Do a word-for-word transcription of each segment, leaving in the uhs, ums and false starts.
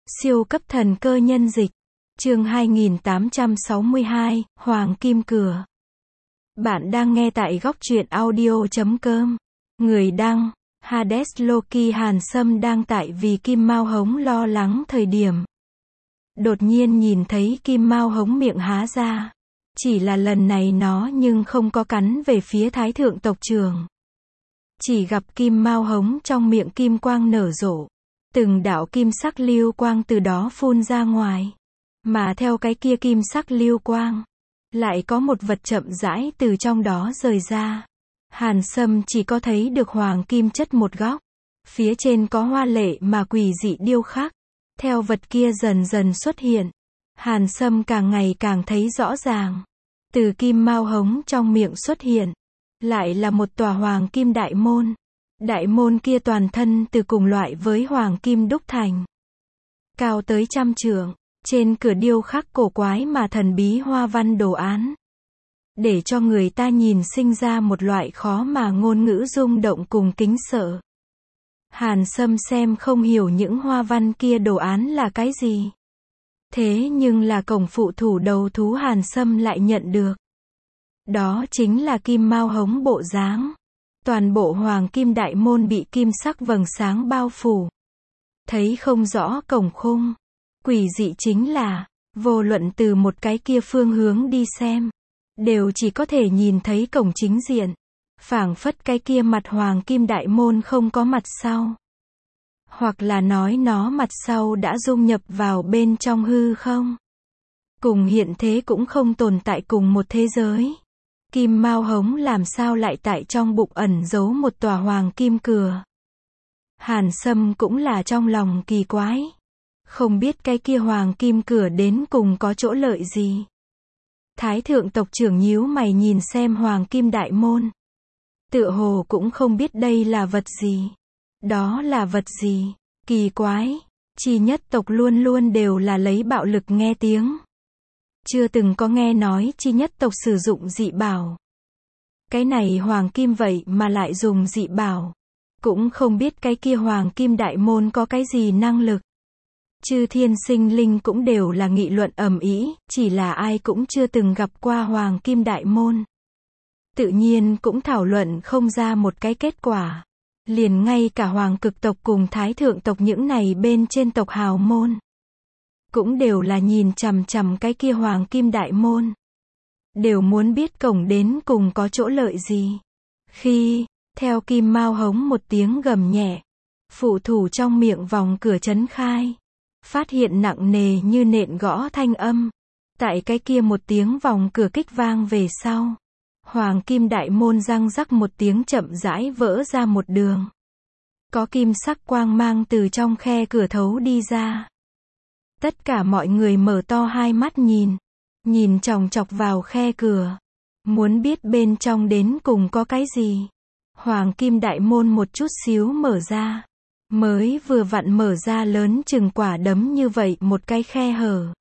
Siêu cấp thần cơ nhân dịch. Chương hai nghìn tám trăm sáu mươi hai, Hoàng Kim Cửa. Bạn đang nghe tại góc truyện audio chấm com. Người đăng, Hades Loki. Hàn Sâm đang tại vì Kim Mao Hống lo lắng thời điểm. Đột nhiên nhìn thấy Kim Mao Hống miệng há ra. Chỉ là lần này nó nhưng không có cắn về phía Thái Thượng tộc trưởng. Chỉ gặp Kim Mao Hống trong miệng kim quang nở rộ. Từng đạo kim sắc lưu quang từ đó phun ra ngoài. Mà theo cái kia kim sắc lưu quang, lại có một vật chậm rãi từ trong đó rời ra. Hàn Sâm chỉ có thấy được hoàng kim chất một góc. Phía trên có hoa lệ mà quỷ dị điêu khắc. Theo vật kia dần dần xuất hiện, Hàn Sâm càng ngày càng thấy rõ ràng. Từ Kim Mao Hống trong miệng xuất hiện, lại là một tòa hoàng kim đại môn. Đại môn kia toàn thân từ cùng loại với hoàng kim đúc thành. Cao tới trăm trượng, trên cửa điêu khắc cổ quái mà thần bí hoa văn đồ án. Để cho người ta nhìn sinh ra một loại khó mà ngôn ngữ rung động cùng kính sợ. Hàn Sâm xem không hiểu những hoa văn kia đồ án là cái gì. Thế nhưng là cổng phụ thủ đầu thú Hàn Sâm lại nhận được. Đó chính là Kim Mao Hống bộ dáng. Toàn bộ hoàng kim đại môn bị kim sắc vầng sáng bao phủ. Thấy không rõ cổng khung. Quỷ dị chính là, vô luận từ một cái kia phương hướng đi xem, đều chỉ có thể nhìn thấy cổng chính diện. Phảng phất cái kia mặt hoàng kim đại môn không có mặt sau. Hoặc là nói nó mặt sau đã dung nhập vào bên trong hư không. Cùng hiện thế cũng không tồn tại cùng một thế giới. Kim Mao Hống làm sao lại tại trong bụng ẩn giấu một tòa hoàng kim cửa. Hàn Sâm cũng là trong lòng kỳ quái. Không biết cái kia hoàng kim cửa đến cùng có chỗ lợi gì. Thái thượng tộc trưởng nhíu mày nhìn xem hoàng kim đại môn. Tựa hồ cũng không biết đây là vật gì. Đó là vật gì? Kỳ quái. Chi nhất tộc luôn luôn đều là lấy bạo lực nghe tiếng. Chưa từng có nghe nói chi nhất tộc sử dụng dị bảo. Cái này hoàng kim vậy mà lại dùng dị bảo. Cũng không biết cái kia hoàng kim đại môn có cái gì năng lực. Chư thiên sinh linh cũng đều là nghị luận ầm ĩ, chỉ là ai cũng chưa từng gặp qua hoàng kim đại môn. Tự nhiên cũng thảo luận không ra một cái kết quả. Liền ngay cả hoàng cực tộc cùng thái thượng tộc những này bên trên tộc hào môn. Cũng đều là nhìn chằm chằm cái kia hoàng kim đại môn. Đều muốn biết cổng đến cùng có chỗ lợi gì. Khi, theo Kim Mao Hống một tiếng gầm nhẹ, phụ thủ trong miệng vòng cửa chấn khai. Phát hiện nặng nề như nện gõ thanh âm. Tại cái kia một tiếng vòng cửa kích vang về sau. Hoàng kim đại môn răng rắc một tiếng chậm rãi vỡ ra một đường. Có kim sắc quang mang từ trong khe cửa thấu đi ra. Tất cả mọi người mở to hai mắt nhìn. Nhìn chòng chọc vào khe cửa. Muốn biết bên trong đến cùng có cái gì. Hoàng kim đại môn một chút xíu mở ra. Mới vừa vặn mở ra lớn chừng quả đấm như vậy một cái khe hở.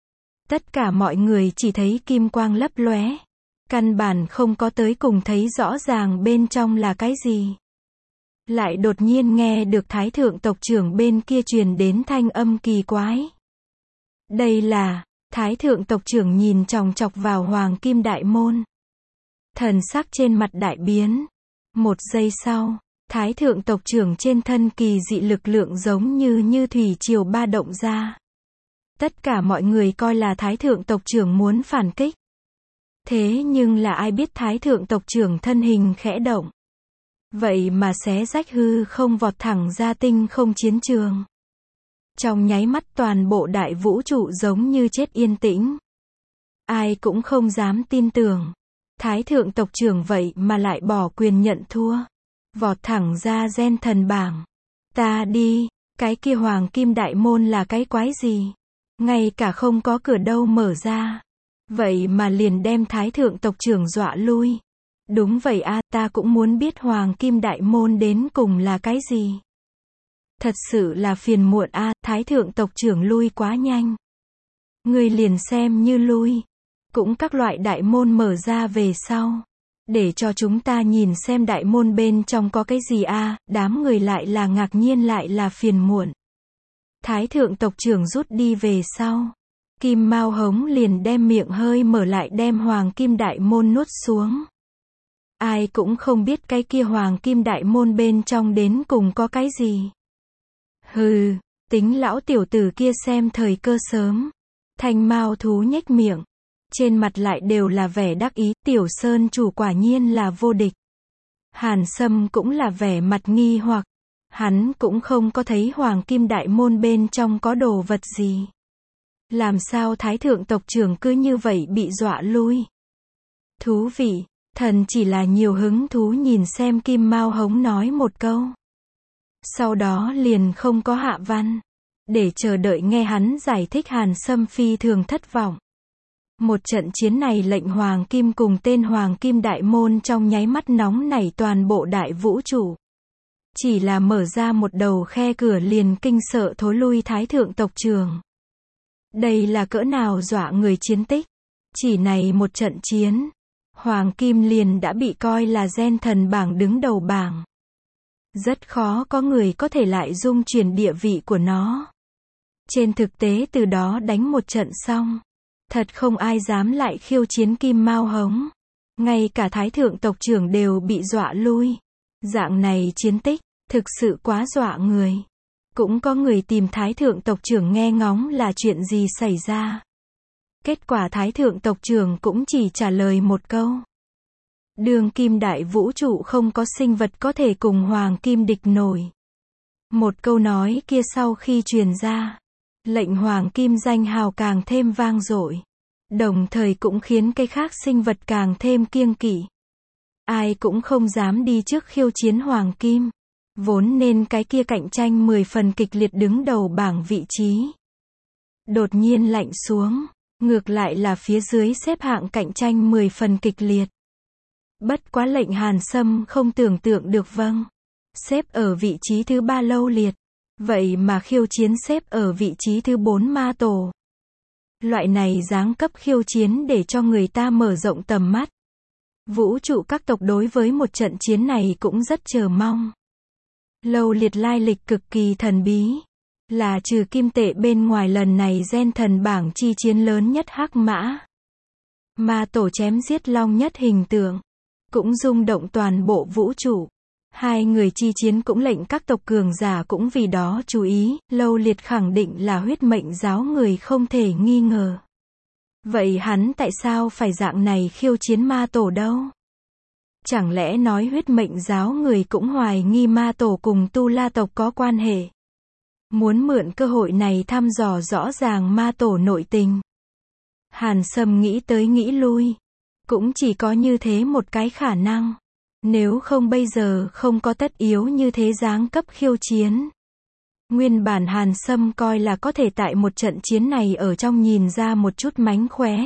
Tất cả mọi người chỉ thấy kim quang lấp lóe. Căn bản không có tới cùng thấy rõ ràng bên trong là cái gì. Lại đột nhiên nghe được thái thượng tộc trưởng bên kia truyền đến thanh âm kỳ quái. Đây là, thái thượng tộc trưởng nhìn chòng chọc vào hoàng kim đại môn. Thần sắc trên mặt đại biến. Một giây sau, thái thượng tộc trưởng trên thân kỳ dị lực lượng giống như như thủy triều ba động ra. Tất cả mọi người coi là thái thượng tộc trưởng muốn phản kích. Thế nhưng là ai biết thái thượng tộc trưởng thân hình khẽ động. Vậy mà xé rách hư không vọt thẳng ra tinh không chiến trường. Trong nháy mắt toàn bộ đại vũ trụ giống như chết yên tĩnh. Ai cũng không dám tin tưởng. Thái thượng tộc trưởng vậy mà lại bỏ quyền nhận thua. Vọt thẳng ra gen thần bảng. Ta đi, cái kia hoàng kim đại môn là cái quái gì? Ngay cả không có cửa đâu mở ra. Vậy mà liền đem thái thượng tộc trưởng dọa lui. Đúng vậy a, ta cũng muốn biết hoàng kim đại môn đến cùng là cái gì. Thật sự là phiền muộn a, thái thượng tộc trưởng lui quá nhanh. Người liền xem như lui. Cũng các loại đại môn mở ra về sau. Để cho chúng ta nhìn xem đại môn bên trong có cái gì a, đám người lại là ngạc nhiên lại là phiền muộn. Thái thượng tộc trưởng rút đi về sau. Kim Mao Hống liền đem miệng hơi mở lại đem Hoàng Kim Đại Môn nuốt xuống. Ai cũng không biết cái kia Hoàng Kim Đại Môn bên trong đến cùng có cái gì. Hừ, tính lão tiểu tử kia xem thời cơ sớm. Thanh Mao thú nhếch miệng. Trên mặt lại đều là vẻ đắc ý, Tiểu Sơn chủ quả nhiên là vô địch. Hàn Sâm cũng là vẻ mặt nghi hoặc. Hắn cũng không có thấy Hoàng Kim Đại Môn bên trong có đồ vật gì. Làm sao Thái thượng tộc trưởng cứ như vậy bị dọa lui? Thú vị, thần chỉ là nhiều hứng thú nhìn xem Kim Mao Hống nói một câu. Sau đó liền không có hạ văn. Để chờ đợi nghe hắn giải thích Hàn Sâm phi thường thất vọng. Một trận chiến này lệnh Hoàng Kim cùng tên Hoàng Kim Đại Môn trong nháy mắt nóng nảy toàn bộ đại vũ trụ. Chỉ là mở ra một đầu khe cửa liền kinh sợ thối lui Thái thượng tộc trưởng. Đây là cỡ nào dọa người chiến tích. Chỉ này một trận chiến, Hoàng Kim liền đã bị coi là gen thần bảng đứng đầu bảng. Rất khó có người có thể lại dung chuyển địa vị của nó. Trên thực tế từ đó đánh một trận xong, thật không ai dám lại khiêu chiến Kim Mao Hống. Ngay cả Thái thượng tộc trưởng đều bị dọa lui. Dạng này chiến tích, thực sự quá dọa người. Cũng có người tìm Thái thượng tộc trưởng nghe ngóng là chuyện gì xảy ra. Kết quả Thái thượng tộc trưởng cũng chỉ trả lời một câu. Đường kim đại vũ trụ không có sinh vật có thể cùng Hoàng Kim địch nổi. Một câu nói kia sau khi truyền ra, lệnh Hoàng Kim danh hào càng thêm vang dội. Đồng thời cũng khiến cái khác sinh vật càng thêm kiêng kỵ. Ai cũng không dám đi trước khiêu chiến Hoàng Kim. Vốn nên cái kia cạnh tranh mười phần kịch liệt đứng đầu bảng vị trí. Đột nhiên lạnh xuống, ngược lại là phía dưới xếp hạng cạnh tranh mười phần kịch liệt. Bất quá lệnh Hàn Sâm không tưởng tượng được vâng. Xếp ở vị trí thứ ba lâu liệt. Vậy mà khiêu chiến xếp ở vị trí thứ bốn ma tổ. Loại này giáng cấp khiêu chiến để cho người ta mở rộng tầm mắt. Vũ trụ các tộc đối với một trận chiến này cũng rất chờ mong. Lâu liệt lai lịch cực kỳ thần bí. Là trừ kim tệ bên ngoài lần này gen thần bảng chi chiến lớn nhất hắc mã. Ma tổ chém giết long nhất hình tượng. Cũng rung động toàn bộ vũ trụ. Hai người chi chiến cũng lệnh các tộc cường giả cũng vì đó chú ý. Lâu liệt khẳng định là huyết mệnh giáo người không thể nghi ngờ. Vậy hắn tại sao phải dạng này khiêu chiến ma tổ đâu? Chẳng lẽ nói huyết mệnh giáo người cũng hoài nghi ma tổ cùng tu la tộc có quan hệ? Muốn mượn cơ hội này thăm dò rõ ràng ma tổ nội tình. Hàn Sâm nghĩ tới nghĩ lui. Cũng chỉ có như thế một cái khả năng. Nếu không bây giờ không có tất yếu như thế giáng cấp khiêu chiến. Nguyên bản Hàn Sâm coi là có thể tại một trận chiến này ở trong nhìn ra một chút mánh khóe.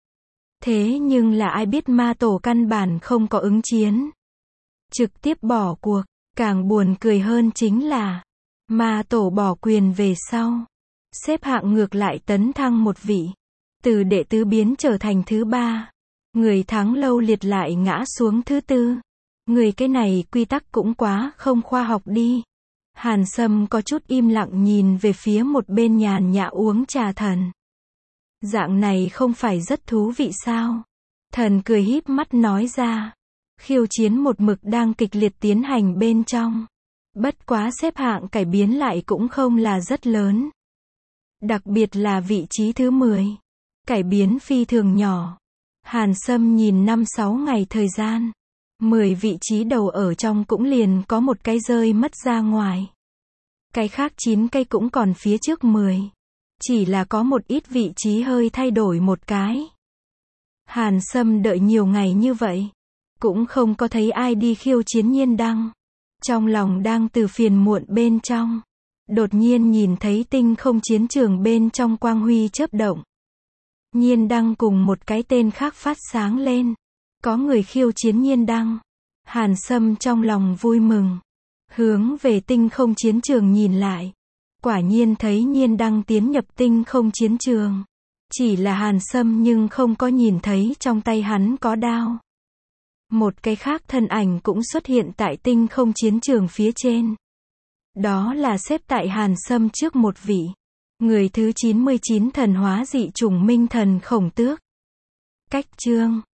Thế nhưng là ai biết ma tổ căn bản không có ứng chiến. Trực tiếp bỏ cuộc, càng buồn cười hơn chính là ma tổ bỏ quyền về sau. Xếp hạng ngược lại tấn thăng một vị. Từ đệ tứ biến trở thành thứ ba. Người thắng lâu liệt lại ngã xuống thứ tư. Người cái này quy tắc cũng quá không khoa học đi. Hàn Sâm có chút im lặng nhìn về phía một bên nhàn nhã uống trà thần. Dạng này không phải rất thú vị sao? Thần cười híp mắt nói ra. Khiêu chiến một mực đang kịch liệt tiến hành bên trong. Bất quá xếp hạng cải biến lại cũng không là rất lớn. Đặc biệt là vị trí thứ mười. Cải biến phi thường nhỏ. Hàn Sâm nhìn năm sáu ngày thời gian. mười vị trí đầu ở trong cũng liền có một cái rơi mất ra ngoài. Cái khác chín cây cũng còn phía trước mười. Chỉ là có một ít vị trí hơi thay đổi một cái. Hàn Sâm đợi nhiều ngày như vậy. Cũng không có thấy ai đi khiêu chiến Nhiên Đăng. Trong lòng đang từ phiền muộn bên trong. Đột nhiên nhìn thấy tinh không chiến trường bên trong quang huy chớp động. Nhiên Đăng cùng một cái tên khác phát sáng lên. Có người khiêu chiến Nhiên Đăng. Hàn Sâm trong lòng vui mừng. Hướng về tinh không chiến trường nhìn lại. Quả nhiên thấy Nhiên Đăng tiến nhập tinh không chiến trường. Chỉ là Hàn Sâm nhưng không có nhìn thấy trong tay hắn có đao. Một cái khác thân ảnh cũng xuất hiện tại tinh không chiến trường phía trên. Đó là xếp tại Hàn Sâm trước một vị. Người thứ chín mươi chín thần hóa dị chủng Minh Thần Khổng Tước. Cách chương